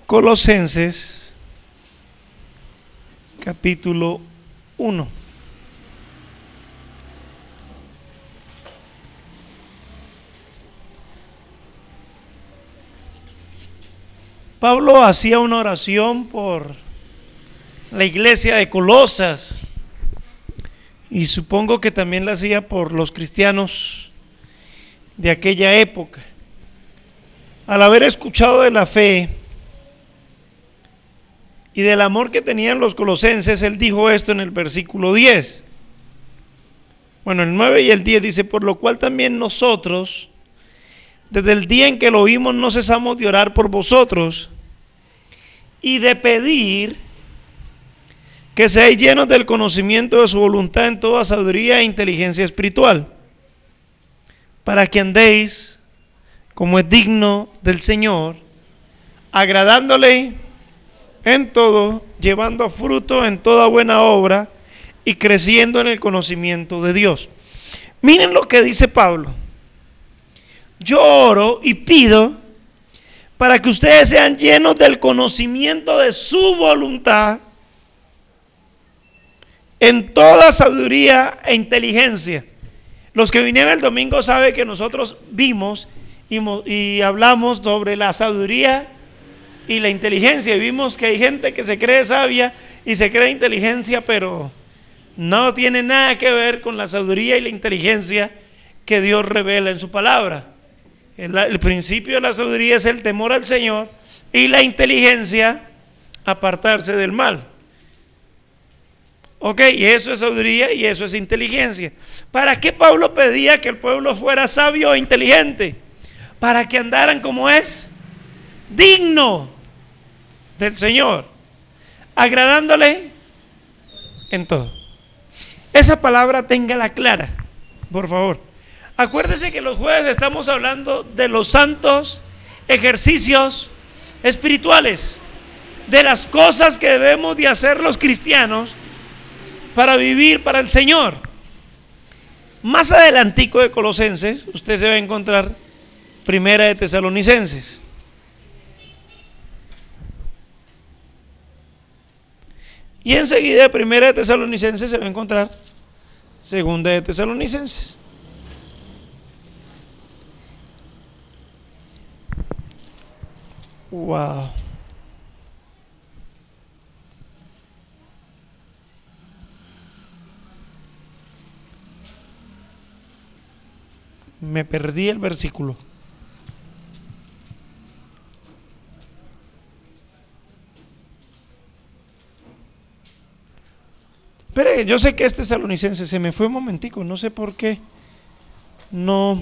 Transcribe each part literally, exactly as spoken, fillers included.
Colosenses capítulo uno. Pablo hacía una oración por la iglesia de Colosas y supongo que también la hacía por los cristianos de aquella época. Al haber escuchado de la fe y del amor que tenían los colosenses, él dijo esto en el versículo diez. Bueno, el nueve y el diez dice: por lo cual también nosotros, desde el día en que lo oímos, no cesamos de orar por vosotros y de pedir que seáis llenos del conocimiento de su voluntad en toda sabiduría e inteligencia espiritual, para que andéis como es digno del Señor, agradándole en todo, llevando fruto en toda buena obra y creciendo en el conocimiento de Dios. Miren lo que dice Pablo: yo oro y pido para que ustedes sean llenos del conocimiento de su voluntad en toda sabiduría e inteligencia. Los que vinieron el domingo saben que nosotros vimos y, y hablamos sobre la sabiduría y la inteligencia, y vimos que hay gente que se cree sabia y se cree inteligencia, pero no tiene nada que ver con la sabiduría y la inteligencia que Dios revela en su palabra. El, el principio de la sabiduría es el temor al Señor, y la inteligencia, apartarse del mal. Ok, y eso es sabiduría y eso es inteligencia. ¿Para qué Pablo pedía que el pueblo fuera sabio e inteligente? Para que andaran como es digno del Señor, agradándole en todo. Esa palabra téngala clara, por favor. Acuérdese que los jueves estamos hablando de los santos ejercicios espirituales, de las cosas que debemos de hacer los cristianos para vivir para el Señor. Más adelantico de Colosenses, usted se va a encontrar Primera de Tesalonicenses. Y enseguida de Primera de Tesalonicenses se va a encontrar Segunda de Tesalonicenses. Wow. Me perdí el versículo. Espere, yo sé que este tesalonicense se me fue un momentico, no sé por qué. No.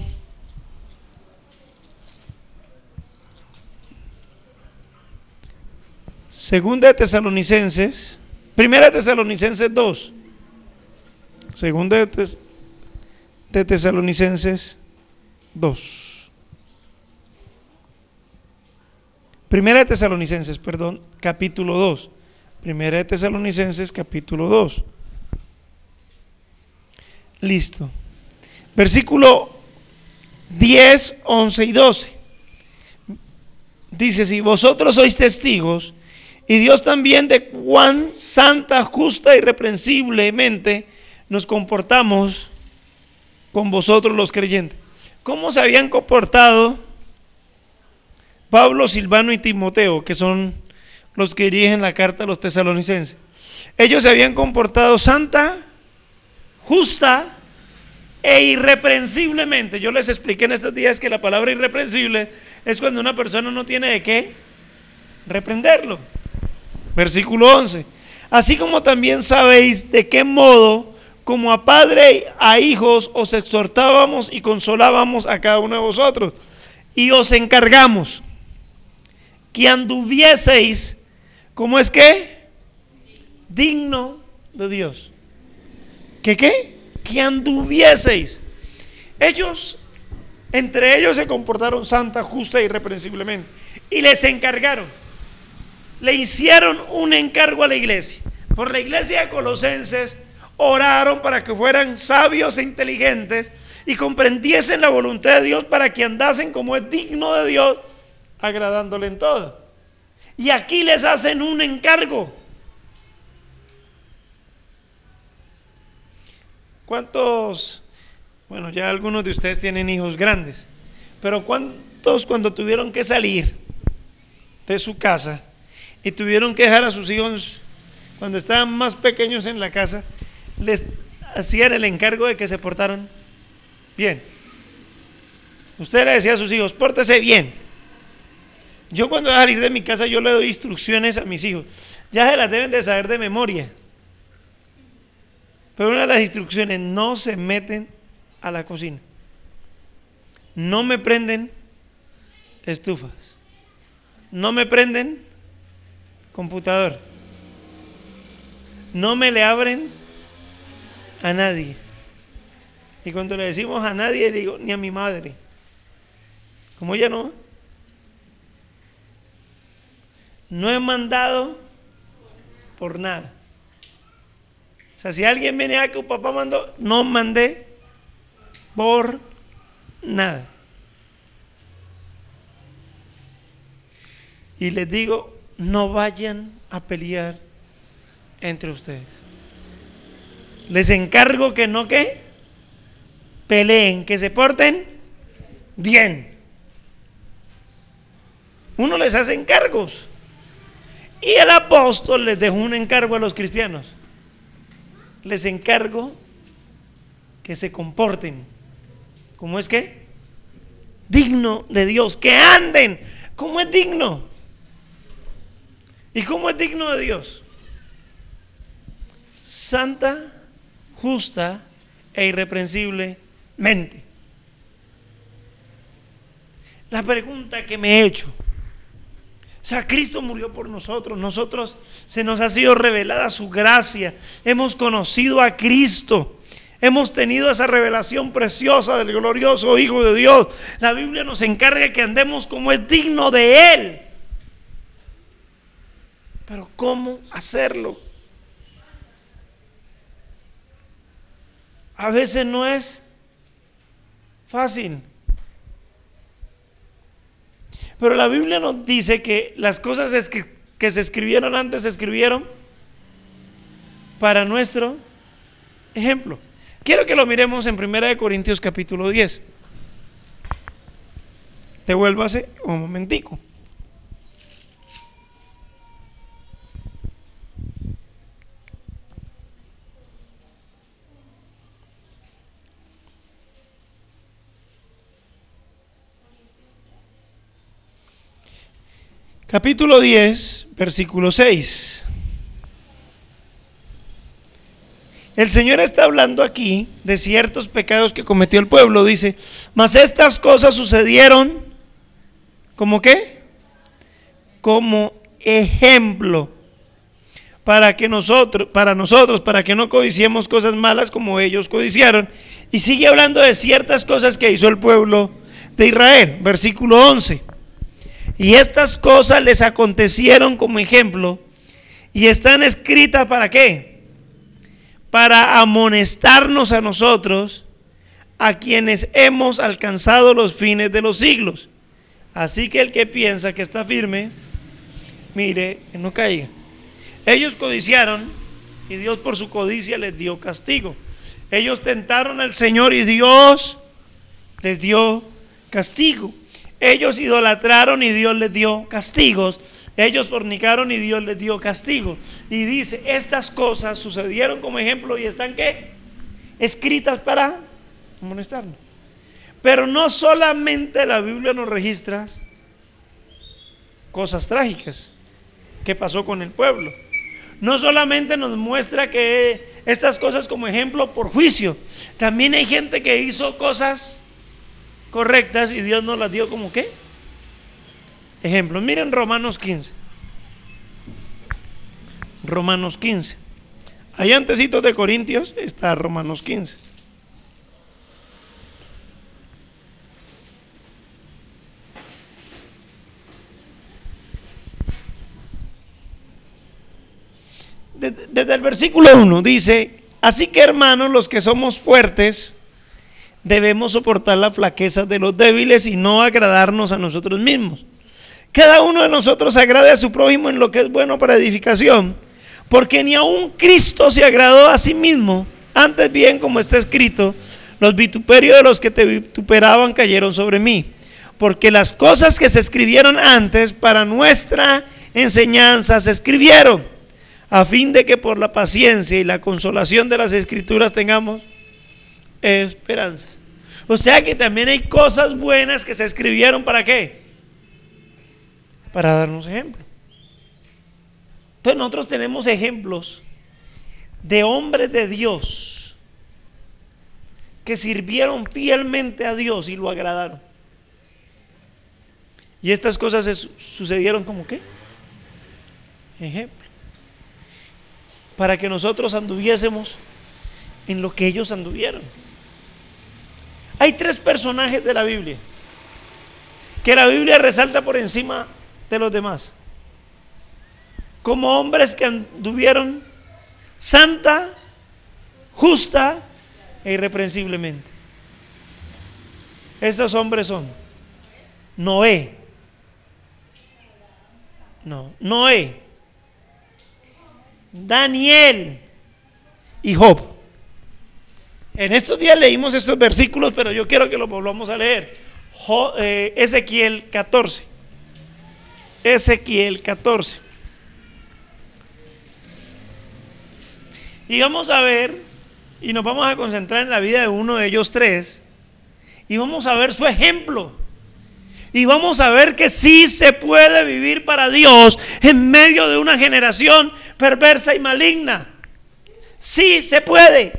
Segunda de Tesalonicenses, Primera de Tesalonicenses dos. Segunda de, tes, de Tesalonicenses dos. Primera de Tesalonicenses, perdón, capítulo dos. Primera de Tesalonicenses, capítulo dos. Listo. Versículo diez, once y doce. Dice: si vosotros sois testigos, y Dios también, de cuán santa, justa y irreprensiblemente nos comportamos con vosotros los creyentes. ¿Cómo se habían comportado Pablo, Silvano y Timoteo, que son los que dirigen la carta a los tesalonicenses? Ellos se habían comportado santa, justa e irreprensiblemente. Yo les expliqué en estos días que la palabra irreprensible es cuando una persona no tiene de qué reprenderlo. Versículo once: así como también sabéis de qué modo, como a padre y a hijos, os exhortábamos y consolábamos a cada uno de vosotros, y os encargamos que anduvieseis, ¿cómo es que? Digno de Dios. ¿Qué qué? Que anduvieseis. Ellos, entre ellos se comportaron santa, justa e irreprensiblemente, y les encargaron, le hicieron un encargo a la iglesia. Por la iglesia de Colosenses oraron para que fueran sabios e inteligentes y comprendiesen la voluntad de Dios, para que andasen como es digno de Dios, agradándole en todo. Y aquí les hacen un encargo. ¿Cuántos? Bueno, ya algunos de ustedes tienen hijos grandes, pero ¿cuántos cuando tuvieron que salir de su casa y tuvieron que dejar a sus hijos cuando estaban más pequeños en la casa, les hacían el encargo de que se portaron bien? Usted le decía a sus hijos, pórtese bien. Yo cuando voy a salir de mi casa, yo le doy instrucciones a mis hijos, ya se las deben de saber de memoria, pero una de las instrucciones: no se meten a la cocina, no me prenden estufas, no me prenden computador, no me le abren a nadie. Y cuando le decimos a nadie, le digo, ni a mi madre, como ella no no he mandado por nada. O sea, si alguien viene a que un papá mandó, no mandé por nada. Y les digo, no vayan a pelear entre ustedes. Les encargo que no que peleen, que se porten bien. Uno les hace encargos. Y el apóstol les dejó un encargo a los cristianos. Les encargo que se comporten como es que digno de Dios, que anden como es digno. ¿Y cómo es digno de Dios? Santa, justa e irreprensiblemente. La pregunta que me he hecho: o sea, Cristo murió por nosotros, nosotros se nos ha sido revelada su gracia, hemos conocido a Cristo, hemos tenido esa revelación preciosa del glorioso Hijo de Dios. La Biblia nos encarga que andemos como es digno de Él. Pero ¿cómo hacerlo? A veces no es fácil. Pero la Biblia nos dice que las cosas que, que se escribieron antes se escribieron para nuestro ejemplo. Quiero que lo miremos en primera de Corintios capítulo diez. Devuélvase un momentico. Capítulo diez, versículo seis. El Señor está hablando aquí de ciertos pecados que cometió el pueblo. Dice, mas estas cosas sucedieron, ¿como qué? Como ejemplo, para que nosotros, para nosotros, para que no codiciemos cosas malas como ellos codiciaron. Y sigue hablando de ciertas cosas que hizo el pueblo de Israel. Versículo once. Y estas cosas les acontecieron como ejemplo y están escritas ¿para qué? Para amonestarnos a nosotros, a quienes hemos alcanzado los fines de los siglos. Así que el que piensa que está firme, mire que no caiga. Ellos codiciaron y Dios por su codicia les dio castigo. Ellos tentaron al Señor y Dios les dio castigo. Ellos idolatraron y Dios les dio castigos. Ellos fornicaron y Dios les dio castigo. Y dice, estas cosas sucedieron como ejemplo y están ¿qué? Escritas para amonestarnos. Pero no solamente la Biblia nos registra cosas trágicas que pasó con el pueblo. No solamente nos muestra que estas cosas como ejemplo por juicio. También hay gente que hizo cosas correctas y Dios nos las dio como ¿qué? Ejemplo. Miren Romanos quince. Romanos quince. Ahí antecitos de Corintios está Romanos quince. Desde, desde el versículo uno dice, así que hermanos, los que somos fuertes debemos soportar la flaqueza de los débiles y no agradarnos a nosotros mismos. cada uno de nosotros agrade a su prójimo en lo que es bueno para edificación, porque ni aun Cristo se agradó a sí mismo. Antes bien, como está escrito, los vituperios de los que te vituperaban cayeron sobre mí, porque las cosas que se escribieron antes para nuestra enseñanza se escribieron, a fin de que por la paciencia y la consolación de las escrituras tengamos esperanzas. O sea que también hay cosas buenas que se escribieron, ¿para qué? Para darnos ejemplo. Entonces nosotros tenemos ejemplos de hombres de Dios que sirvieron fielmente a Dios y lo agradaron. Y estas cosas se sucedieron como qué? Ejemplo. Para que nosotros anduviésemos en lo que ellos anduvieron. Hay tres personajes de la Biblia que la Biblia resalta por encima de los demás, como hombres que anduvieron santa, justa e irreprensiblemente. Estos hombres son Noé, no, Noé, Daniel y Job. En estos días leímos estos versículos, pero yo quiero que los volvamos a leer. Jo, eh, Ezequiel catorce. Ezequiel catorce. Y vamos a ver, y nos vamos a concentrar en la vida de uno de ellos tres, y vamos a ver su ejemplo. Y vamos a ver que sí se puede vivir para Dios en medio de una generación perversa y maligna. Sí se puede.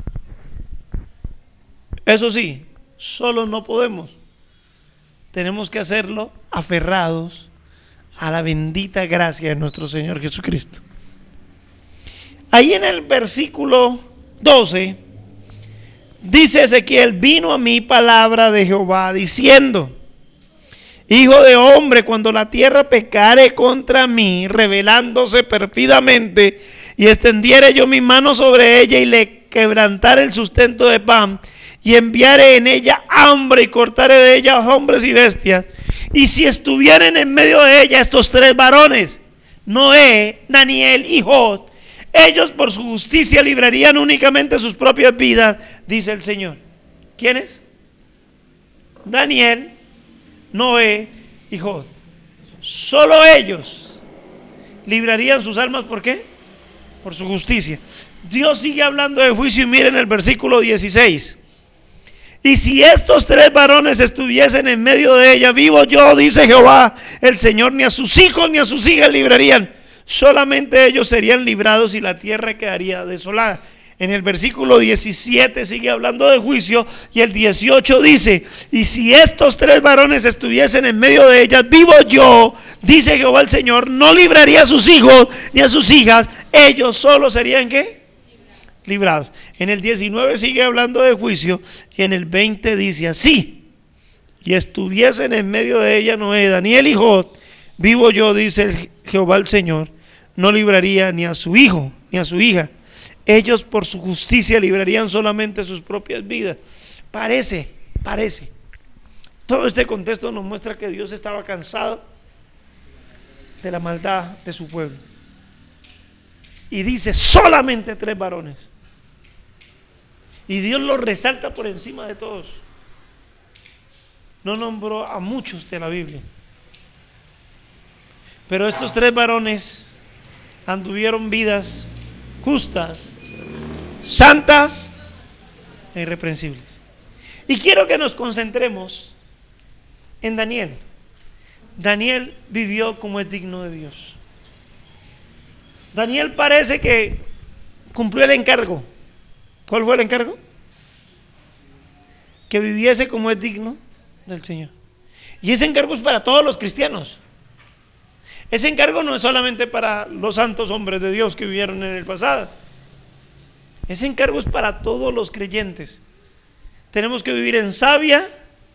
Eso sí, solo no podemos. Tenemos que hacerlo aferrados a la bendita gracia de nuestro Señor Jesucristo. Ahí en el versículo doce dice Ezequiel: vino a mí palabra de Jehová diciendo: hijo de hombre, cuando la tierra pecare contra mí, rebelándose perfidamente, y extendiere yo mi mano sobre ella y le quebrantare el sustento de pan, y enviare en ella hambre y cortare de ella hombres y bestias, y si estuvieren en medio de ella estos tres varones, Noé, Daniel y Job, ellos por su justicia librarían únicamente sus propias vidas, dice el Señor. ¿Quiénes? Daniel, Noé y Job. Solo ellos librarían sus almas. ¿Por qué? Por su justicia. Dios sigue hablando de juicio y miren el versículo dieciséis. Y si estos tres varones estuviesen en medio de ella, vivo yo, dice Jehová el Señor, ni a sus hijos ni a sus hijas librarían, solamente ellos serían librados y la tierra quedaría desolada. En el versículo diecisiete sigue hablando de juicio, y el dieciocho dice: y si estos tres varones estuviesen en medio de ellas, vivo yo, dice Jehová el Señor, no libraría a sus hijos ni a sus hijas, ellos solo serían ¿qué? Librados. En el diecinueve sigue hablando de juicio, y en el veinte dice así: y estuviesen en medio de ella Noé, Daniel y Job, vivo yo, dice Jehová el Señor, no libraría ni a su hijo ni a su hija, ellos por su justicia librarían solamente sus propias vidas. Parece, parece. Todo este contexto nos muestra que Dios estaba cansado de la maldad de su pueblo. Y dice solamente tres varones. Y Dios los resalta por encima de todos. No nombró a muchos de la Biblia. Pero estos tres varones anduvieron vidas justas, santas e irreprensibles. Y quiero que nos concentremos en Daniel. Daniel vivió como es digno de Dios. Daniel parece que cumplió el encargo. ¿Cuál fue el encargo? Que viviese como es digno del Señor. Y ese encargo es para todos los cristianos. Ese encargo no es solamente para los santos hombres de Dios que vivieron en el pasado. Ese encargo es para todos los creyentes. Tenemos que vivir en sabia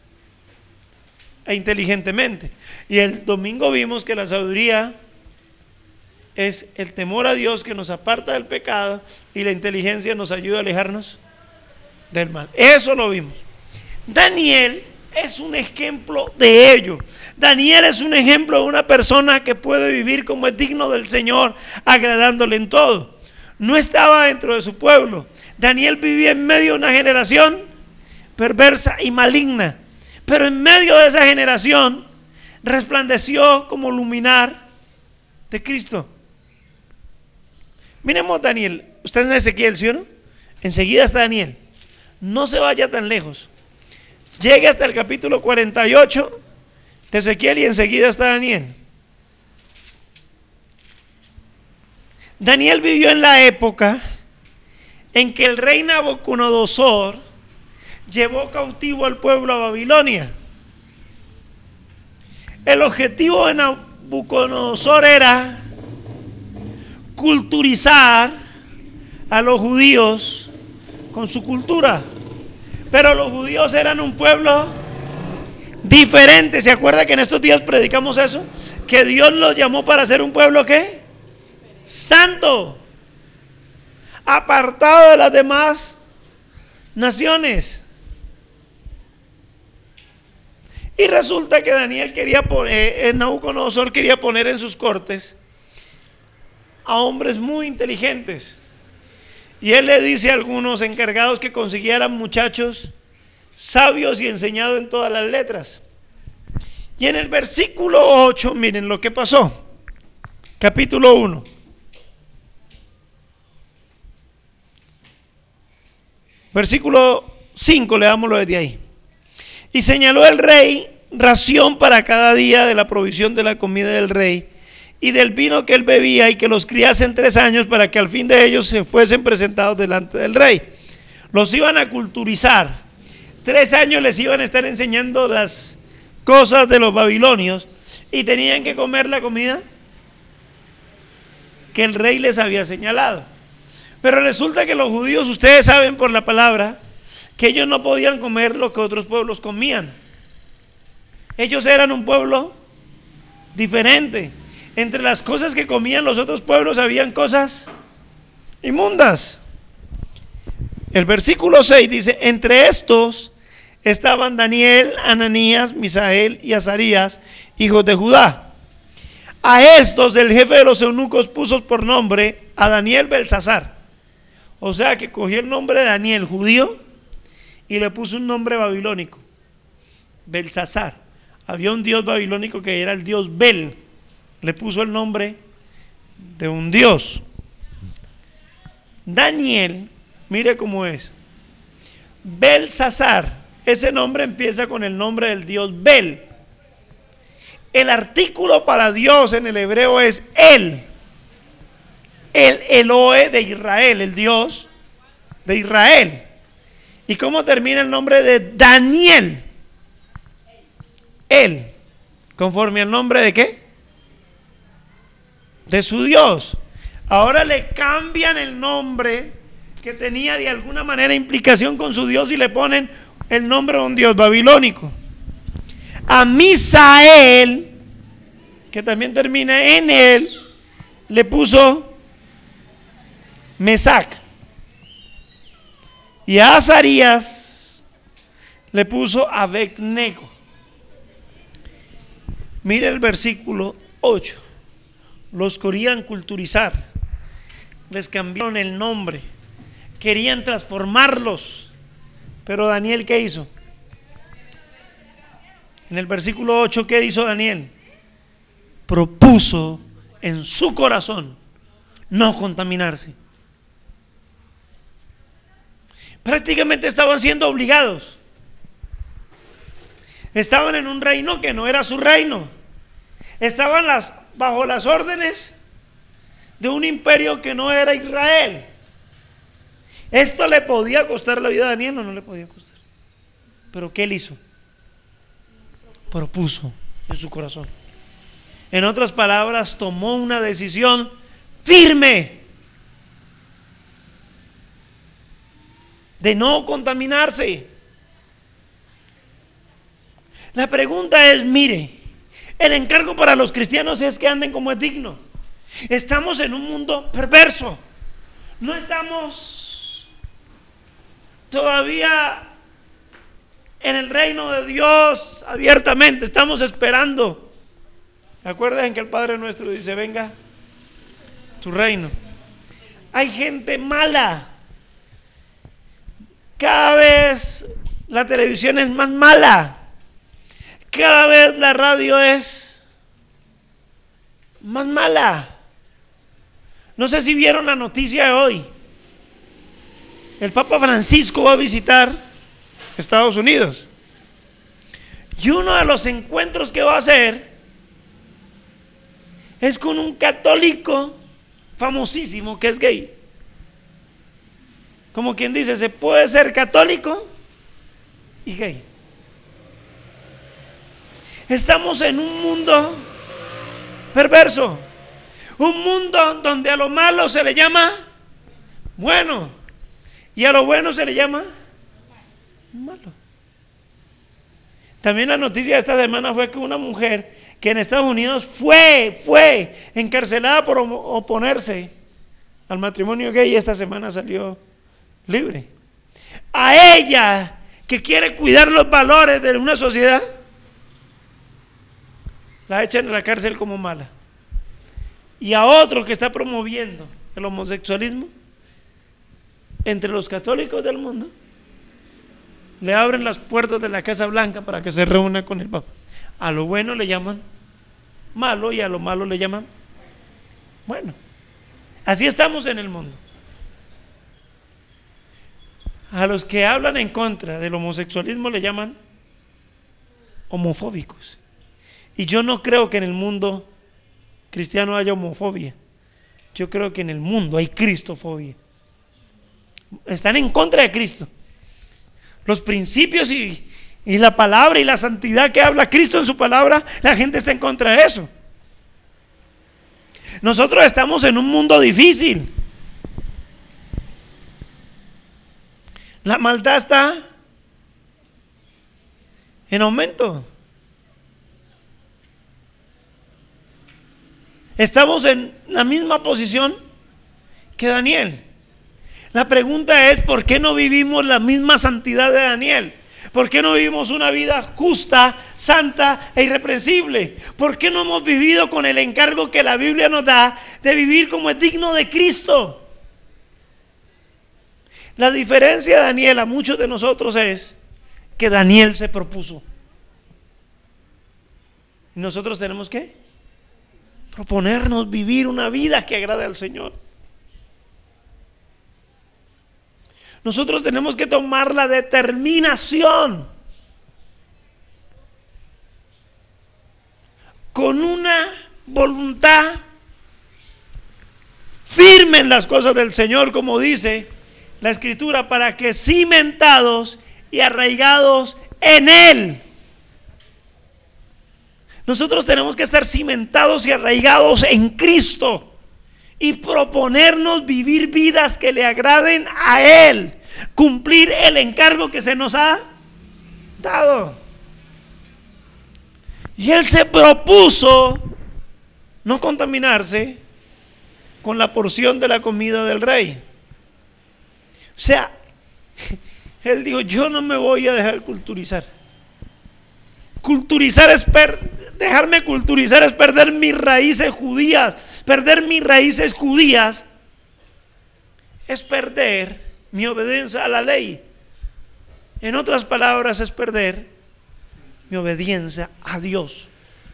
e inteligentemente. Y el domingo vimos que la sabiduría es el temor a Dios, que nos aparta del pecado, y la inteligencia nos ayuda a alejarnos del mal. Eso lo vimos. Daniel es un ejemplo de ello. Daniel es un ejemplo de una persona que puede vivir como es digno del Señor, agradándole en todo. No estaba dentro de su pueblo. Daniel vivía en medio de una generación perversa y maligna, pero en medio de esa generación resplandeció como luminar de Cristo. Miremos Daniel. Usted es en Ezequiel, ¿sí o no? Enseguida está Daniel. No se vaya tan lejos. Llegue hasta el capítulo cuarenta y ocho de Ezequiel y enseguida está Daniel. Daniel vivió en la época en que el rey Nabucodonosor llevó cautivo al pueblo a Babilonia. El objetivo de Nabucodonosor era culturizar a los judíos con su cultura, pero los judíos eran un pueblo diferente. ¿Se acuerda que en estos días predicamos eso? Que Dios los llamó para ser un pueblo ¿qué? Santo, apartado de las demás naciones. Y resulta que Daniel quería poner, Nabucodonosor quería poner en sus cortes a hombres muy inteligentes. Y él le dice a algunos encargados que consiguieran muchachos sabios y enseñados en todas las letras. Y en el versículo ocho, miren lo que pasó. Capítulo uno. Versículo cinco, leámoslo desde ahí. Y señaló el rey ración para cada día de la provisión de la comida del rey y del vino que él bebía, y que los criasen tres años para que al fin de ellos se fuesen presentados delante del rey. Los iban a culturizar. Tres años les iban a estar enseñando las cosas de los babilonios y tenían que comer la comida que el rey les había señalado. Pero resulta que los judíos, ustedes saben por la palabra, que ellos no podían comer lo que otros pueblos comían. Ellos eran un pueblo diferente. Entre las cosas que comían los otros pueblos habían cosas inmundas. El versículo seis dice: entre estos estaban Daniel, Ananías, Misael y Azarías, hijos de Judá. A estos el jefe de los eunucos puso por nombre a Daniel Belsasar. O sea que cogió el nombre de Daniel, judío, y le puso un nombre babilónico, Belsasar. Había un dios babilónico que era el dios Bel. Le puso el nombre de un dios. Daniel, mire cómo es. Belsasar, ese nombre empieza con el nombre del dios Bel. El artículo para Dios en el hebreo es El. El Elohe de Israel, el Dios de Israel. ¿Y cómo termina el nombre de Daniel? El. ¿Conforme al nombre de qué? De su Dios. Ahora le cambian el nombre que tenía de alguna manera implicación con su Dios y le ponen el nombre de un Dios babilónico. A Misael, que también termina en él, le puso Mesac. Y a Azarías le puso Abednego. Mire el versículo ocho. Los querían culturizar, les cambiaron el nombre, querían transformarlos. Pero Daniel, ¿qué hizo? En el versículo ocho, ¿qué hizo Daniel? Propuso en su corazón no contaminarse. Prácticamente estaban siendo obligados. Estaban en un reino que no era su reino. Estaban las, bajo las órdenes de un imperio que no era Israel. ¿Esto le podía costar la vida a Daniel o no le podía costar? Pero ¿qué él hizo? Propuso en su corazón. En otras palabras, tomó una decisión firme de no contaminarse. La pregunta es, mire, el encargo para los cristianos es que anden como es digno. Estamos en un mundo perverso. No estamos todavía en el reino de Dios abiertamente. Estamos esperando. Acuérdense que el Padre nuestro dice: venga tu reino. Hay gente mala. Cada vez la televisión es más mala. Cada vez la radio es más mala. No sé si vieron la noticia de hoy. El Papa Francisco va a visitar Estados Unidos. Y uno de los encuentros que va a hacer es con un católico famosísimo que es gay. Como quien dice, se puede ser católico y gay. Estamos en un mundo perverso, un mundo donde a lo malo se le llama bueno y a lo bueno se le llama malo. También la noticia de esta semana fue que una mujer que en Estados Unidos fue, fue encarcelada por oponerse al matrimonio gay, esta semana salió libre. A ella, que quiere cuidar los valores de una sociedad, la echan en la cárcel como mala. Y a otro que está promoviendo el homosexualismo entre los católicos del mundo, le abren las puertas de la Casa Blanca para que se reúna con el Papa. A lo bueno le llaman malo y a lo malo le llaman bueno. Así estamos en el mundo. A los que hablan en contra del homosexualismo le llaman homofóbicos. Y yo no creo que en el mundo cristiano haya homofobia. Yo creo que en el mundo hay cristofobia. Están en contra de Cristo. Los principios y, y la palabra y la santidad que habla Cristo en su palabra, la gente está en contra de eso. Nosotros estamos en un mundo difícil. La maldad está en aumento. Estamos en la misma posición que Daniel. La pregunta es: ¿por qué no vivimos la misma santidad de Daniel? ¿Por qué no vivimos una vida justa, santa e irreprensible? ¿Por qué no hemos vivido con el encargo que la Biblia nos da de vivir como es digno de Cristo? La diferencia de Daniel a muchos de nosotros es que Daniel se propuso. ¿Y nosotros tenemos que proponernos vivir una vida que agrade al Señor? Nosotros tenemos que tomar la determinación con una voluntad firme en las cosas del Señor, como dice la Escritura, para que cimentados y arraigados en Él. Nosotros tenemos que estar cimentados y arraigados en Cristo y proponernos vivir vidas que le agraden a Él, cumplir el encargo que se nos ha dado. Y Él se propuso no contaminarse con la porción de la comida del rey. O sea, Él dijo: yo no me voy a dejar culturizar. Culturizar es per, dejarme culturizar es perder mis raíces judías. Perder mis raíces judías es perder mi obediencia a la ley. En otras palabras, es perder mi obediencia a Dios.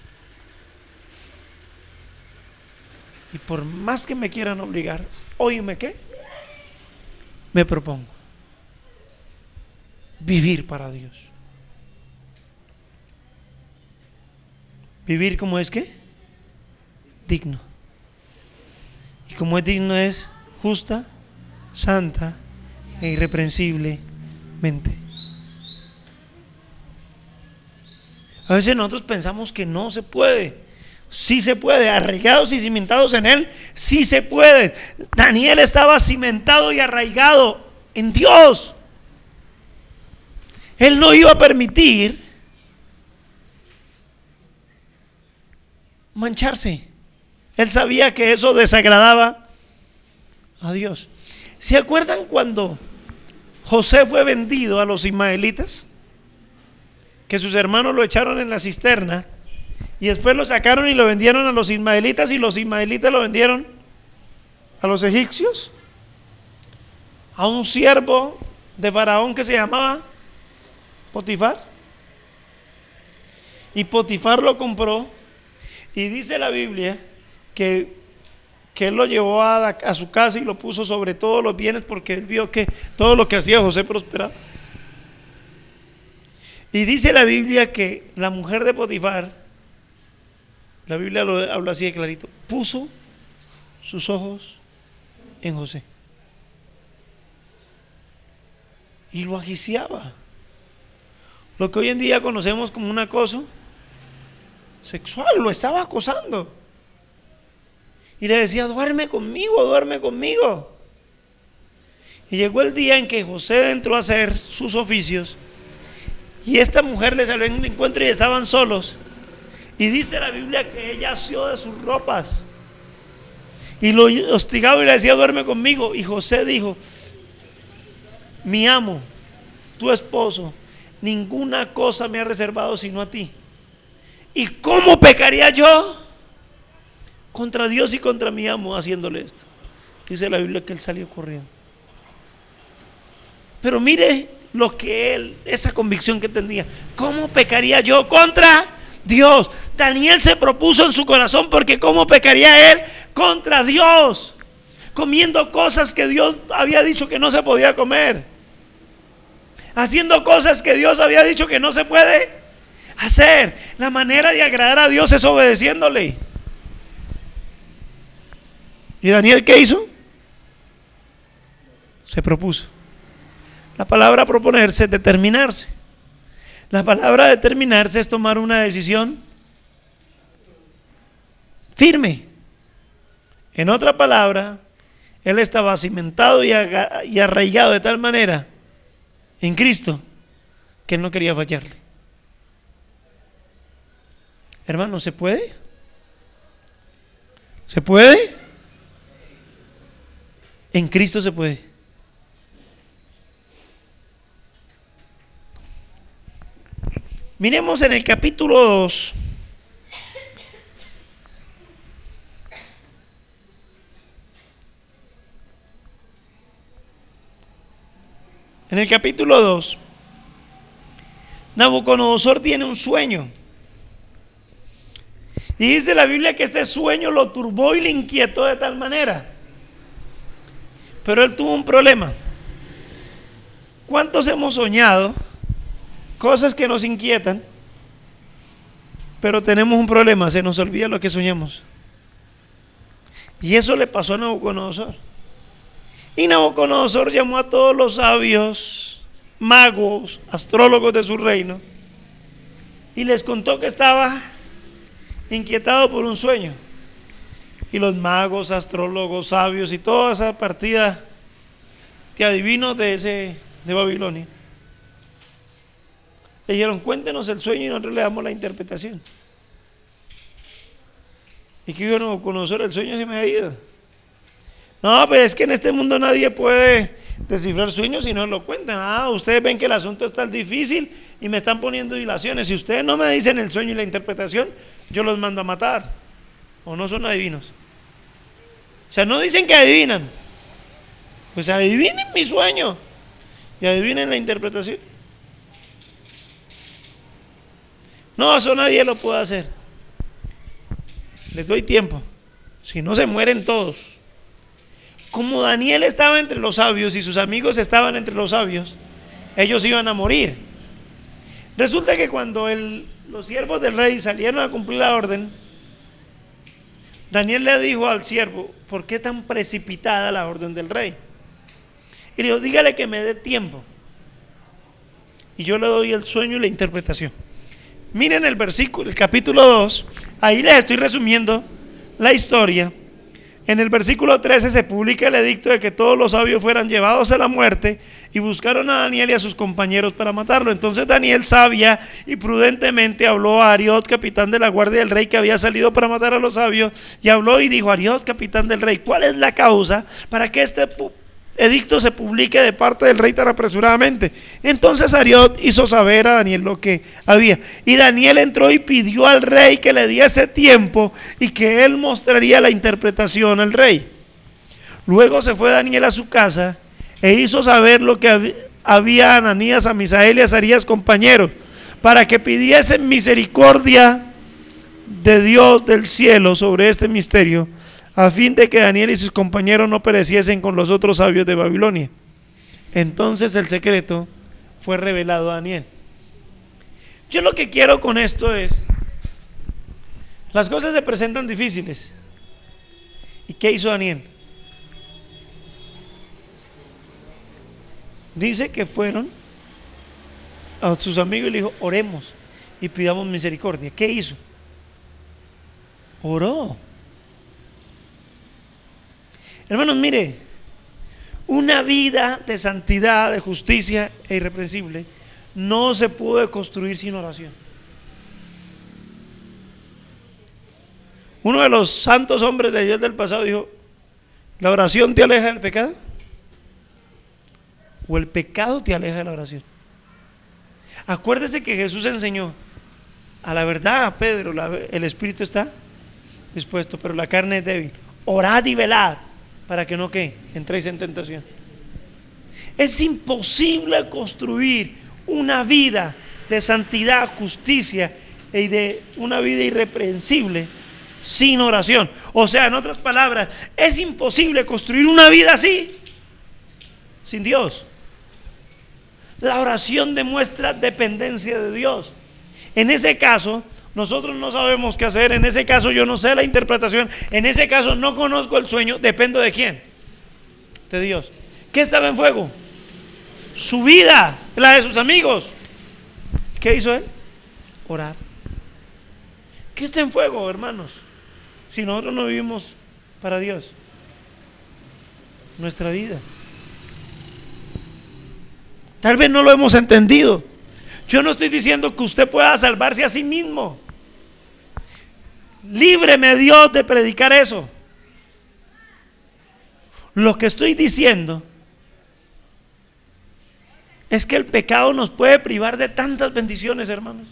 Y por más que me quieran obligar, óyeme qué, me propongo vivir para Dios. Vivir como es que digno. Y como es digno es justa, santa e irreprensiblemente. A veces nosotros pensamos que no se puede. Sí se puede, arraigados y cimentados en Él, sí se puede. Daniel estaba cimentado y arraigado en Dios. Él no iba a permitir mancharse. Él sabía que eso desagradaba a Dios. ¿Se acuerdan cuando José fue vendido a los ismaelitas? que sus hermanos lo echaron en la cisterna y después lo sacaron y lo vendieron a los ismaelitas y los ismaelitas lo vendieron a los egipcios, a un siervo de Faraón que se llamaba Potifar. Y Potifar lo compró y dice la Biblia que, que él lo llevó a, a su casa y lo puso sobre todos los bienes porque él vio que todo lo que hacía José prosperaba. Y dice la Biblia que la mujer de Potifar, la Biblia lo habla así de clarito, puso sus ojos en José y lo agiciaba, lo que hoy en día conocemos como un acoso sexual. Lo estaba acosando y le decía: duerme conmigo, duerme conmigo. Y llegó el día en que José entró a hacer sus oficios y esta mujer le salió en un encuentro y estaban solos, y dice la Biblia que ella asió de sus ropas y lo hostigaba y le decía: duerme conmigo. Y José dijo: mi amo, tu esposo, ninguna cosa me ha reservado sino a ti. ¿Y cómo pecaría yo contra Dios y contra mi amo haciéndole esto? Dice la Biblia que él salió corriendo. Pero mire lo que él, esa convicción que tenía: ¿cómo pecaría yo contra Dios? Daniel se propuso en su corazón, porque ¿cómo pecaría él contra Dios? Comiendo cosas que Dios había dicho que no se podía comer, haciendo cosas que Dios había dicho que no se puede hacer. La manera de agradar a Dios es obedeciéndole. ¿Y Daniel qué hizo? Se propuso. La palabra proponerse es determinarse. La palabra determinarse es tomar una decisión firme. En otra palabra, él estaba cimentado y arraigado de tal manera en Cristo que él no quería fallarle. Hermano, ¿se puede? ¿Se puede? En Cristo se puede. Miremos en el capítulo dos. En el capítulo dos, Nabucodonosor tiene un sueño. Y dice la Biblia que este sueño lo turbó y le inquietó de tal manera. Pero él tuvo un problema. ¿Cuántos hemos soñado cosas que nos inquietan, pero tenemos un problema? Se nos olvida lo que soñamos. Y eso le pasó a Nabucodonosor. Y Nabucodonosor llamó a todos los sabios, magos, astrólogos de su reino y les contó que estaba inquietado por un sueño. Y los magos, astrólogos, sabios y toda esa partida de adivinos de, ese, de Babilonia le dijeron: cuéntenos el sueño y nosotros le damos la interpretación. Y que yo no conocer el sueño se me ha ido. No, pero es que en este mundo nadie puede descifrar sueños si no lo cuentan. Ah, ustedes ven que el asunto es tan difícil y me están poniendo dilaciones. Si ustedes no me dicen el sueño y la interpretación, yo los mando a matar. ¿O no son adivinos? O sea, no dicen que adivinan. Pues adivinen mi sueño y adivinen la interpretación. No, eso nadie lo puede hacer. Les doy tiempo. Si no, se mueren todos. Como Daniel estaba entre los sabios y sus amigos estaban entre los sabios, ellos iban a morir. Resulta que cuando el, los siervos del rey salieron a cumplir la orden, Daniel le dijo al siervo: ¿por qué tan precipitada la orden del rey? Y le dijo: dígale que me dé tiempo y yo le doy el sueño y la interpretación. Miren el versículo, el capítulo dos, ahí les estoy resumiendo la historia. En el versículo trece se publica el edicto de que todos los sabios fueran llevados a la muerte, y buscaron a Daniel y a sus compañeros para matarlo. Entonces Daniel, sabia y prudentemente, habló a Ariot, capitán de la guardia del rey, que había salido para matar a los sabios, y habló y dijo: Ariot, capitán del rey, ¿cuál es la causa para que este edicto se publique de parte del rey tan apresuradamente. Entonces Ariot hizo saber a Daniel lo que había. Y Daniel entró y pidió al rey que le diese tiempo y que él mostraría la interpretación al rey. Luego se fue Daniel a su casa e hizo saber lo que había a Ananías, a Misael y a Azarías, compañeros, para que pidiesen misericordia de Dios del cielo sobre este misterio, a fin de que Daniel y sus compañeros no pereciesen con los otros sabios de Babilonia. Entonces el secreto fue revelado a Daniel. Yo lo que quiero con esto es, las cosas se presentan difíciles. ¿Y qué hizo Daniel? Dice que fueron a sus amigos y le dijo: oremos y pidamos misericordia. ¿Qué hizo? Oró. Hermanos, mire, una vida de santidad, de justicia e irreprensible no se puede construir sin oración. Uno de los santos hombres de Dios del pasado dijo: ¿la oración te aleja del pecado? ¿O el pecado te aleja de la oración? Acuérdese que Jesús enseñó: a la verdad, Pedro, la, el espíritu está dispuesto, pero la carne es débil. Orad y velad para que no ¿qué? Entréis en tentación. Es imposible construir una vida de santidad, justicia y de una vida irreprensible sin oración. O sea, en otras palabras, es imposible construir una vida así sin Dios. La oración demuestra dependencia de Dios. En ese caso, nosotros no sabemos qué hacer. En ese caso, yo no sé la interpretación. En ese caso, no conozco el sueño. Dependo de quién, de Dios. ¿Qué estaba en fuego? Su vida, la de sus amigos. ¿Qué hizo él? Orar. ¿Qué está en fuego, hermanos? Si nosotros no vivimos para Dios, nuestra vida. Tal vez no lo hemos entendido. Yo no estoy diciendo que usted pueda salvarse a sí mismo. Líbreme Dios de predicar eso. Lo que estoy diciendo es que el pecado nos puede privar de tantas bendiciones, hermanos.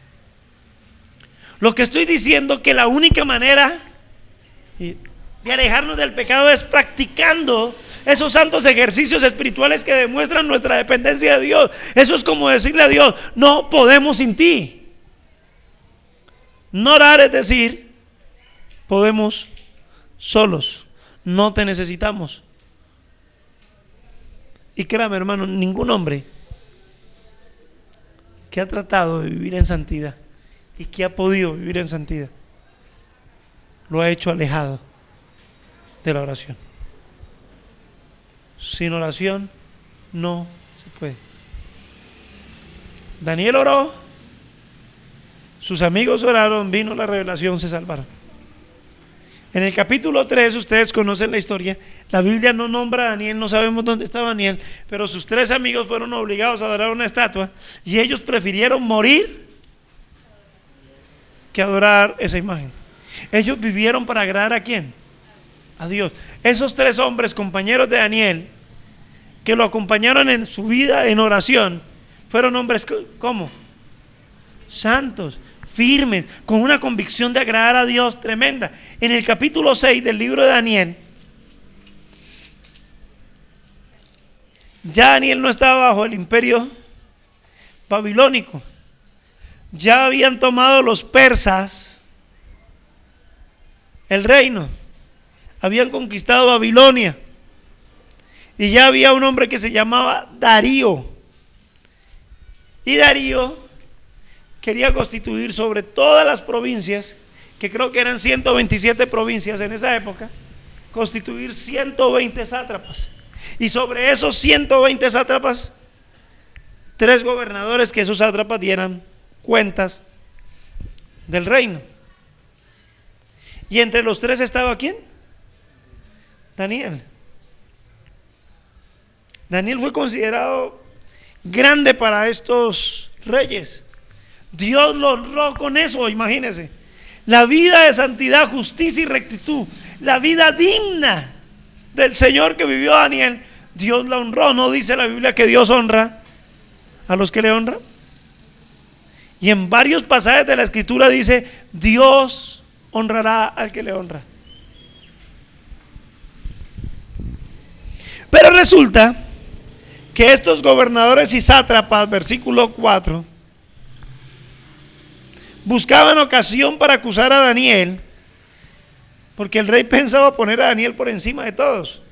Lo que estoy diciendo que la única manera de alejarnos del pecado es practicando esos santos ejercicios espirituales que demuestran nuestra dependencia de Dios. Eso es como decirle a Dios: no podemos sin ti. No orar es decir: podemos solos, no te necesitamos. Y créame, hermano, ningún hombre que ha tratado de vivir en santidad y que ha podido vivir en santidad lo ha hecho alejado de la oración. Sin oración no se puede. Daniel oró, sus amigos oraron, vino la revelación, se salvaron. En el capítulo tres, ustedes conocen la historia. La Biblia no nombra a Daniel, no sabemos dónde estaba Daniel, pero sus tres amigos fueron obligados a adorar una estatua y ellos prefirieron morir que adorar esa imagen. Ellos vivieron para agradar ¿a quién? A Dios. Esos tres hombres, compañeros de Daniel, que lo acompañaron en su vida en oración, fueron hombres, ¿cómo? Santos, firmes, con una convicción de agradar a Dios tremenda. En el capítulo seis del libro de Daniel, ya Daniel no estaba bajo el imperio babilónico. Ya habían tomado los persas el reino, habían conquistado Babilonia y ya había un hombre que se llamaba Darío. Y Darío quería constituir sobre todas las provincias, que creo que eran ciento veintisiete provincias en esa época, constituir ciento veinte sátrapas. Y sobre esos ciento veinte sátrapas, tres gobernadores, que esos sátrapas dieran cuentas del reino. Y entre los tres estaba ¿quién? Daniel. Daniel fue considerado grande para estos reyes. Dios lo honró con eso, imagínense. La vida de santidad, justicia y rectitud, la vida digna del Señor que vivió Daniel, Dios la honró. ¿No dice la Biblia que Dios honra a los que le honran? Y en varios pasajes de la Escritura dice, Dios honrará al que le honra. Pero resulta que estos gobernadores y sátrapas, versículo cuatro, buscaban ocasión para acusar a Daniel, porque el rey pensaba poner a Daniel por encima de todos.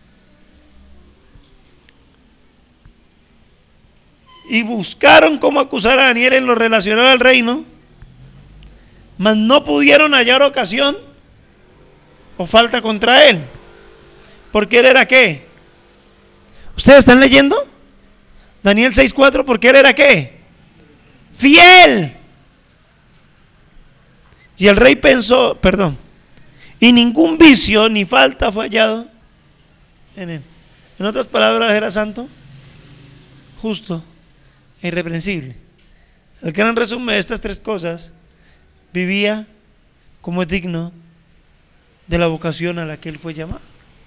Y buscaron cómo acusar a Daniel en lo relacionado al reino, mas no pudieron hallar ocasión o falta contra él. Porque él era ¿qué? ¿Ustedes están leyendo? Daniel seis cuatro, porque él era ¿qué? Fiel. Y el rey pensó, perdón, y ningún vicio ni falta fue hallado en él. En otras palabras, era santo, justo e irreprensible. El gran resumen de estas tres cosas: vivía como es digno de la vocación a la que él fue llamado.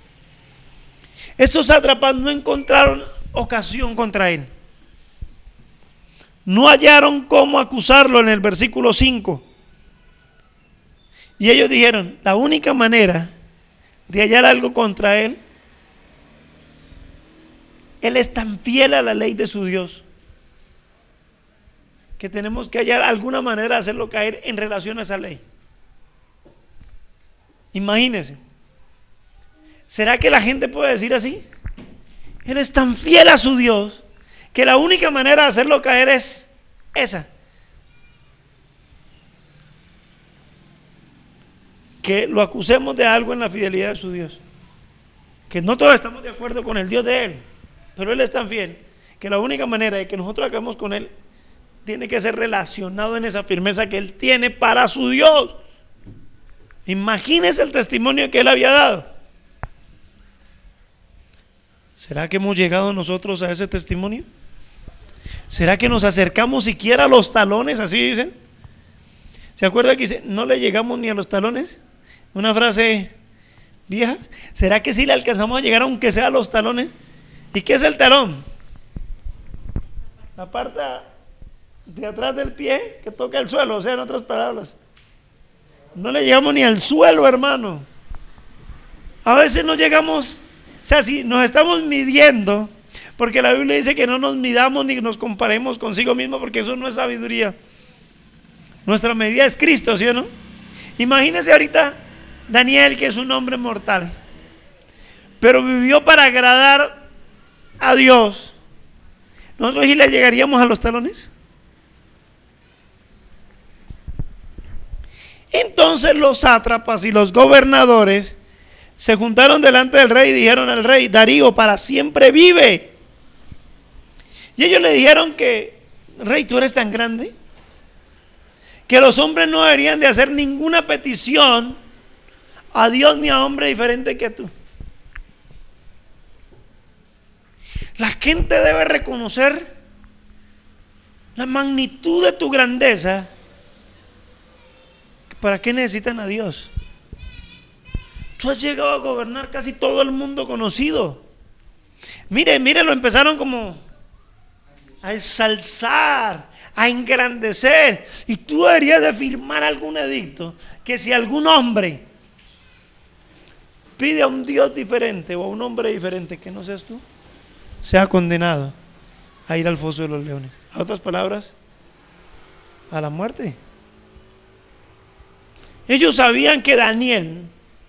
Estos sátrapas no encontraron ocasión contra él, no hallaron cómo acusarlo en el versículo cinco. Y ellos dijeron, la única manera de hallar algo contra él, él es tan fiel a la ley de su Dios, que tenemos que hallar alguna manera de hacerlo caer en relación a esa ley. Imagínense, ¿será que la gente puede decir así? Él es tan fiel a su Dios que la única manera de hacerlo caer es esa. Que lo acusemos de algo en la fidelidad de su Dios. Que no todos estamos de acuerdo con el Dios de él, pero él es tan fiel que la única manera de que nosotros acabemos con él tiene que ser relacionado en esa firmeza que él tiene para su Dios. Imagínese el testimonio que él había dado. ¿Será que hemos llegado nosotros a ese testimonio? ¿Será que nos acercamos siquiera a los talones? Así dicen. ¿Se acuerda que dice, no le llegamos ni a los talones? Una frase vieja. ¿Será que sí le alcanzamos a llegar aunque sea a los talones? ¿Y qué es el talón? La parte de atrás del pie que toca el suelo, o sea, en otras palabras, no le llegamos ni al suelo, hermano. A veces no llegamos, o sea, si nos estamos midiendo, porque la Biblia dice que no nos midamos ni nos comparemos consigo mismo, porque eso no es sabiduría. Nuestra medida es Cristo, ¿sí o no? Imagínense ahorita Daniel, que es un hombre mortal, pero vivió para agradar a Dios. ¿Nosotros sí le llegaríamos a los talones? Entonces los sátrapas y los gobernadores se juntaron delante del rey y dijeron al rey, Darío para siempre vive. Y ellos le dijeron que, rey, tú eres tan grande que los hombres no deberían de hacer ninguna petición a Dios ni a hombre diferente que tú. La gente debe reconocer la magnitud de tu grandeza. ¿Para qué necesitan a Dios? Tú has llegado a gobernar casi todo el mundo conocido. Mire, mire, lo empezaron como a ensalzar, a engrandecer. Y tú deberías de firmar algún edicto que si algún hombre pide a un Dios diferente o a un hombre diferente que no seas tú, sea condenado a ir al foso de los leones. A otras palabras, a la muerte. Ellos sabían que Daniel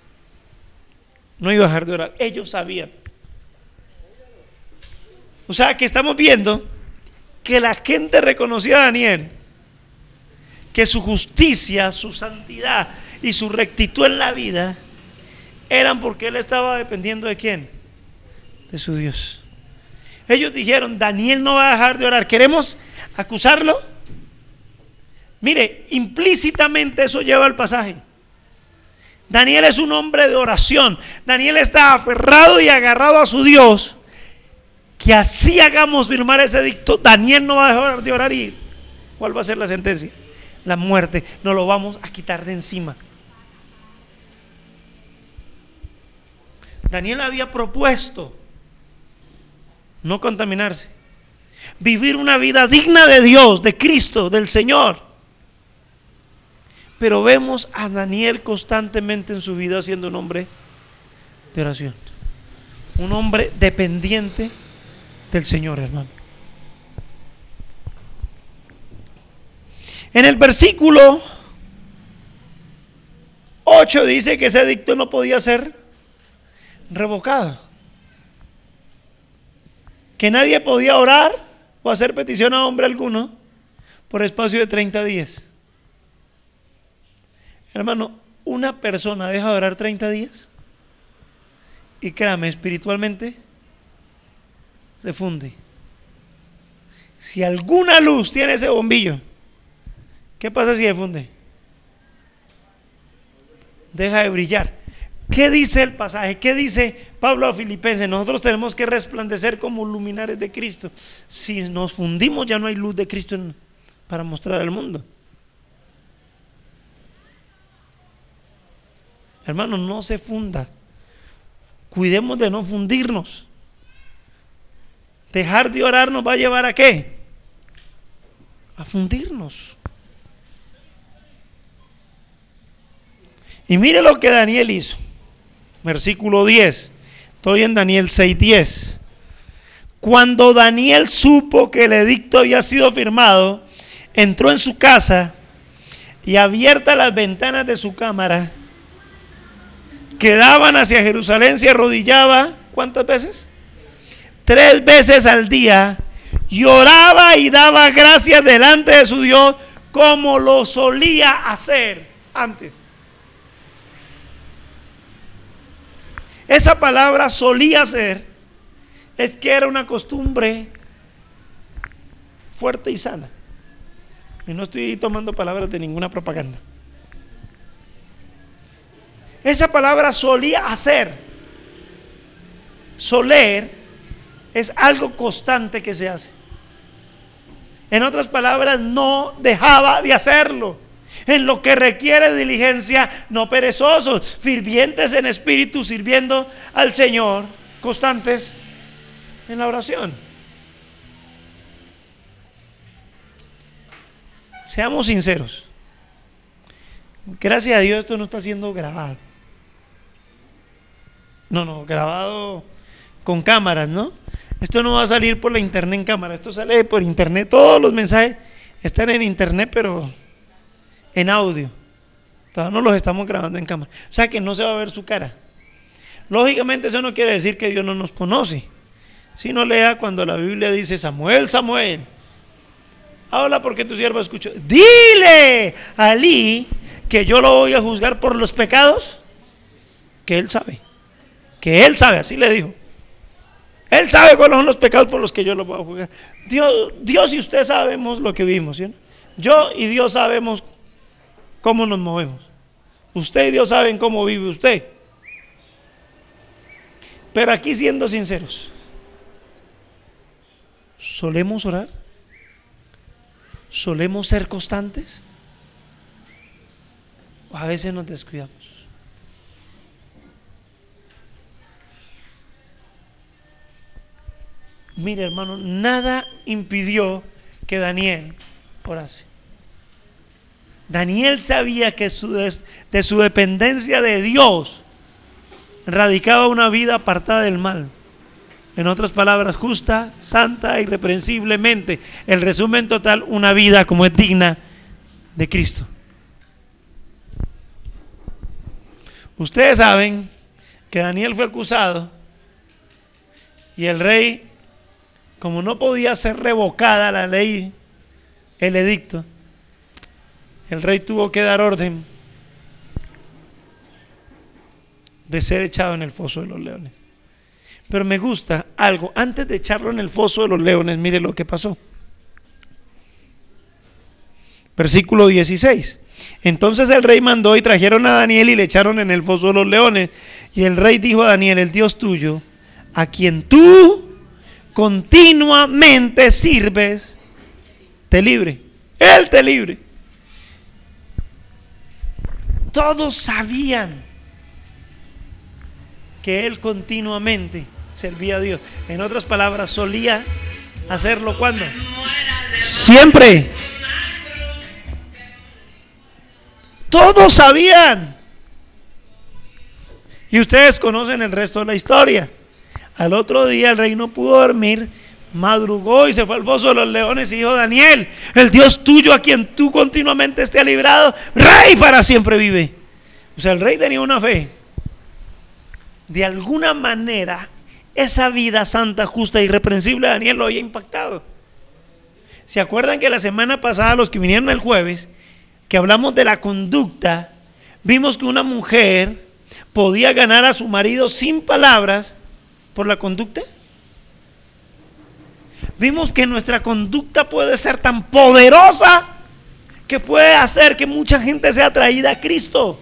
no iba a dejar de orar. Ellos sabían. O sea que estamos viendo que la gente reconocía a Daniel, que su justicia, su santidad y su rectitud en la vida eran porque él estaba dependiendo ¿de quién? De su Dios. Ellos dijeron, Daniel no va a dejar de orar. ¿Queremos acusarlo? Mire, implícitamente eso lleva al pasaje. Daniel es un hombre de oración. Daniel está aferrado y agarrado a su Dios. Que así hagamos firmar ese edicto, Daniel no va a dejar de orar. ¿Y cuál va a ser la sentencia? La muerte. Nos lo vamos a quitar de encima. Daniel había propuesto no contaminarse, vivir una vida digna de Dios, de Cristo, del Señor. Pero vemos a Daniel constantemente en su vida siendo un hombre de oración, un hombre dependiente del Señor, hermano. En el versículo ocho dice que ese edicto no podía ser revocado, que nadie podía orar o hacer petición a hombre alguno por espacio de treinta días. Hermano, una persona deja de orar treinta días y créame, espiritualmente se funde. Si alguna luz tiene ese bombillo, ¿qué pasa si se funde? Deja de brillar. ¿Qué dice el pasaje? ¿Qué dice Pablo a Filipenses? Nosotros tenemos que resplandecer como luminares de Cristo. Si nos fundimos, ya no hay luz de Cristo en, para mostrar al mundo. Hermano, no se funda. Cuidemos de no fundirnos. Dejar de orar nos va a llevar ¿a qué? A fundirnos. Y mire lo que Daniel hizo. Versículo diez. Estoy en Daniel seis diez. Cuando Daniel supo que el edicto había sido firmado, entró en su casa y abiertas las ventanas de su cámara que daban hacia Jerusalén, se arrodillaba, ¿cuántas veces? Tres veces al día, lloraba y daba gracias delante de su Dios como lo solía hacer antes. Esa palabra solía hacer es que era una costumbre fuerte y sana. Y no estoy tomando palabras de ninguna propaganda. Esa palabra solía hacer, soler, es algo constante que se hace. En otras palabras, no dejaba de hacerlo. En lo que requiere diligencia, no perezosos, fervientes en espíritu, sirviendo al Señor, constantes en la oración. Seamos sinceros. Gracias a Dios esto no está siendo grabado. No, no, grabado con cámaras, ¿no? Esto no va a salir por la internet en cámara, esto sale por internet, todos los mensajes están en internet, pero en audio. Todavía no los estamos grabando en cámara. O sea que no se va a ver su cara. Lógicamente eso no quiere decir que Dios no nos conoce. Si no, lea cuando la Biblia dice: Samuel, Samuel, habla porque tu siervo escuchó. Dile a Elí que yo lo voy a juzgar por los pecados que él sabe. Que él sabe, así le dijo. Él sabe cuáles son los pecados por los que yo lo voy a juzgar. Dios, Dios y usted sabemos lo que vimos, ¿sí? Yo y Dios sabemos cómo nos movemos. Usted y Dios saben cómo vive usted. Pero aquí, siendo sinceros, ¿solemos orar? ¿Solemos ser constantes? ¿O a veces nos descuidamos? Mire, hermano, nada impidió que Daniel orase. Daniel sabía que su des, de su dependencia de Dios radicaba una vida apartada del mal. En otras palabras, justa, santa, irreprensiblemente. El resumen total, una vida como es digna de Cristo. Ustedes saben que Daniel fue acusado y el rey, como no podía ser revocada la ley, el edicto, el rey tuvo que dar orden de ser echado en el foso de los leones. Pero me gusta algo, antes de echarlo en el foso de los leones, mire lo que pasó. Versículo dieciséis. Entonces el rey mandó y trajeron a Daniel y le echaron en el foso de los leones. Y el rey dijo a Daniel: el Dios tuyo, a quien tú continuamente sirves, te libre. Él te libre. Todos sabían que él continuamente servía a Dios. En otras palabras, solía hacerlo cuando siempre. Todos sabían. Y ustedes conocen el resto de la historia. Al otro día el rey no pudo dormir, madrugó y se fue al foso de los leones y dijo: Daniel, el Dios tuyo a quien tú continuamente estés librado, rey para siempre vive. O sea, el rey tenía una fe. De alguna manera, esa vida santa, justa e irreprensible de Daniel lo había impactado. ¿Se acuerdan que la semana pasada, los que vinieron el jueves, que hablamos de la conducta, vimos que una mujer podía ganar a su marido sin palabras por la conducta? Vimos que nuestra conducta puede ser tan poderosa que puede hacer que mucha gente sea atraída a Cristo.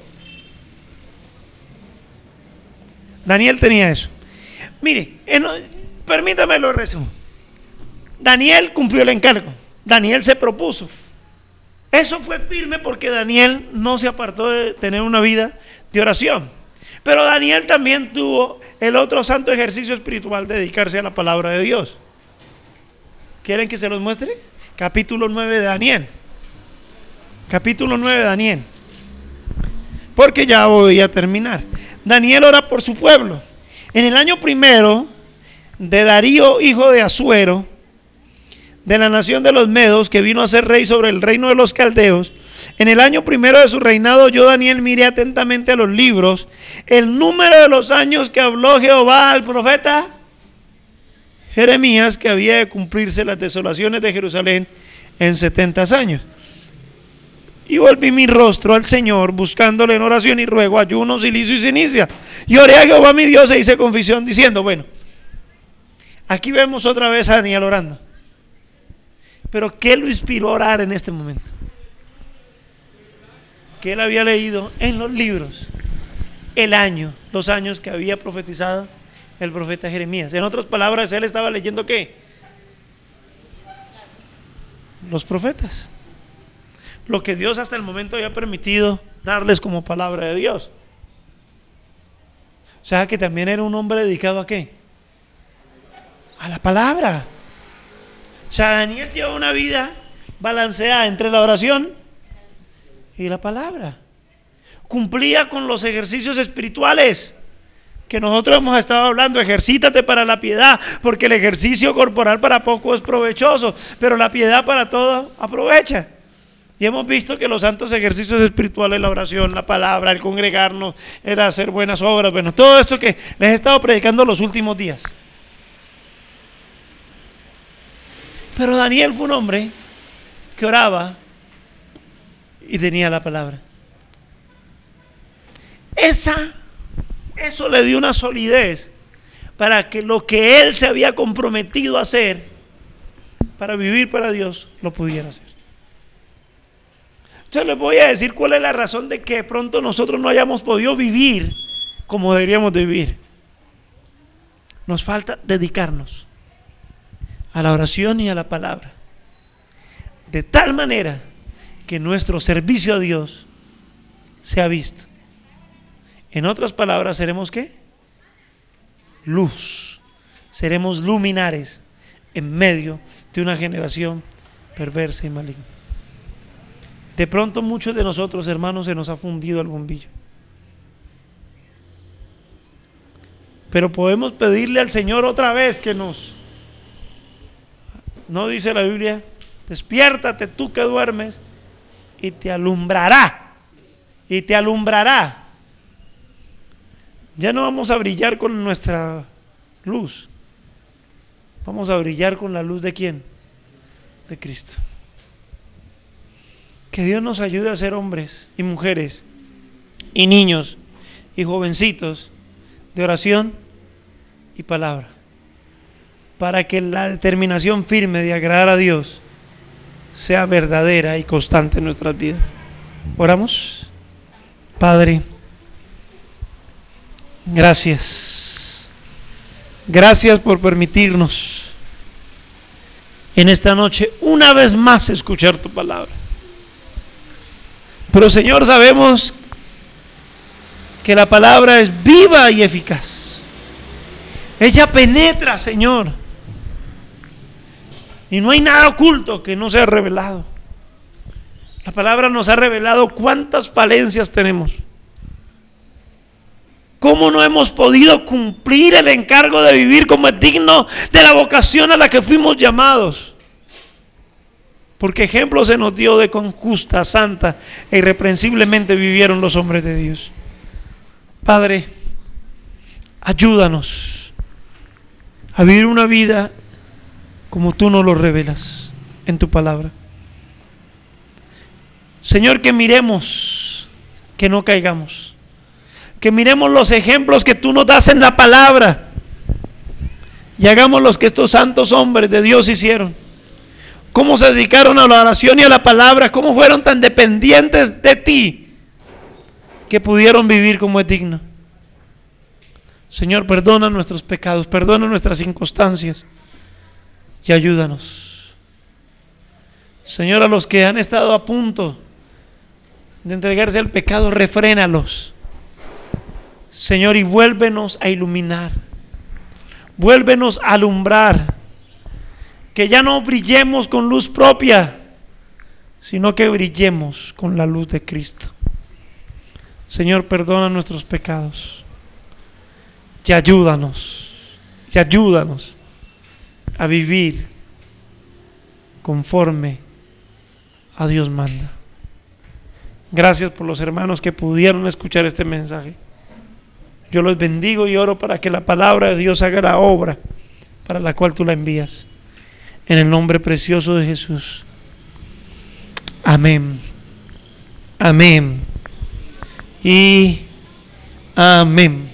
Daniel tenía eso. Mire, en, permítame lo resumo. Daniel cumplió el encargo. Daniel se propuso. Eso fue firme porque Daniel no se apartó de tener una vida de oración. Pero Daniel también tuvo el otro santo ejercicio espiritual de dedicarse a la palabra de Dios. ¿Quieren que se los muestre? Capítulo nueve de Daniel. Capítulo nueve de Daniel. Porque ya voy a terminar. Daniel ora por su pueblo. En el año primero de Darío, hijo de Asuero, de la nación de los Medos, que vino a ser rey sobre el reino de los caldeos, en el año primero de su reinado, yo Daniel miré atentamente a los libros, el número de los años que habló Jehová al profeta Jeremías, que había de cumplirse las desolaciones de Jerusalén en setenta años. Y volví mi rostro al Señor, buscándole en oración y ruego, ayuno, silicio y cenicia. Y oré a Jehová mi Dios e hice confesión diciendo, bueno, aquí vemos otra vez a Daniel orando. Pero ¿qué lo inspiró a orar en este momento? Que él había leído en los libros el año, los años que había profetizado el profeta Jeremías. En otras palabras, él estaba leyendo ¿qué? Los profetas. Lo que Dios hasta el momento había permitido darles como palabra de Dios. O sea que también era un hombre dedicado a ¿qué? A la palabra. O sea, Daniel lleva una vida balanceada entre la oración y la palabra. Cumplía con los ejercicios espirituales que nosotros hemos estado hablando. Ejercítate para la piedad, porque el ejercicio corporal para poco es provechoso, pero la piedad para todo aprovecha. Y hemos visto que los santos ejercicios espirituales, la oración, la palabra, el congregarnos, el hacer buenas obras, bueno, todo esto que les he estado predicando los últimos días. Pero Daniel fue un hombre que oraba y tenía la palabra. Esa, eso le dio una solidez para que lo que él se había comprometido a hacer para vivir para Dios, lo pudiera hacer. Entonces les voy a decir cuál es la razón de que de pronto nosotros no hayamos podido vivir como deberíamos de vivir. Nos falta dedicarnos a la oración y a la palabra, de tal manera que nuestro servicio a Dios sea visto. En otras palabras, ¿seremos qué? Luz. Seremos luminares en medio de una generación perversa y maligna. De pronto muchos de nosotros, hermanos, se nos ha fundido el bombillo. Pero podemos pedirle al Señor otra vez que nos... ¿No dice la Biblia? Despiértate tú que duermes y te alumbrará. Y te alumbrará. Ya no vamos a brillar con nuestra luz. Vamos a brillar con la luz de ¿quién? De Cristo. Que Dios nos ayude a ser hombres y mujeres y niños y jovencitos de oración y palabra, para que la determinación firme de agradar a Dios sea verdadera y constante en nuestras vidas. Oramos. Padre, gracias. Gracias por permitirnos en esta noche una vez más escuchar tu palabra. Pero Señor, sabemos que la palabra es viva y eficaz. Ella penetra, Señor. Y no hay nada oculto que no sea revelado. La palabra nos ha revelado cuántas falencias tenemos. ¿Cómo no hemos podido cumplir el encargo de vivir como es digno de la vocación a la que fuimos llamados? Porque ejemplo se nos dio de cuán justa, santa e irreprensiblemente vivieron los hombres de Dios. Padre, ayúdanos a vivir una vida como tú nos lo revelas en tu palabra. Señor, que miremos, que no caigamos. Que miremos los ejemplos que tú nos das en la palabra y hagamos los que estos santos hombres de Dios hicieron. Cómo se dedicaron a la oración y a la palabra, cómo fueron tan dependientes de ti que pudieron vivir como es digno. Señor, perdona nuestros pecados, perdona nuestras inconstancias y ayúdanos. Señor, a los que han estado a punto de entregarse al pecado, refrénalos. Señor, y vuélvenos a iluminar, vuélvenos a alumbrar, que ya no brillemos con luz propia, sino que brillemos con la luz de Cristo. Señor, perdona nuestros pecados y ayúdanos, y ayúdanos a vivir conforme a Dios manda. Gracias por los hermanos que pudieron escuchar este mensaje. Yo los bendigo y oro para que la palabra de Dios haga la obra para la cual tú la envías. En el nombre precioso de Jesús. Amén. Amén. Y amén.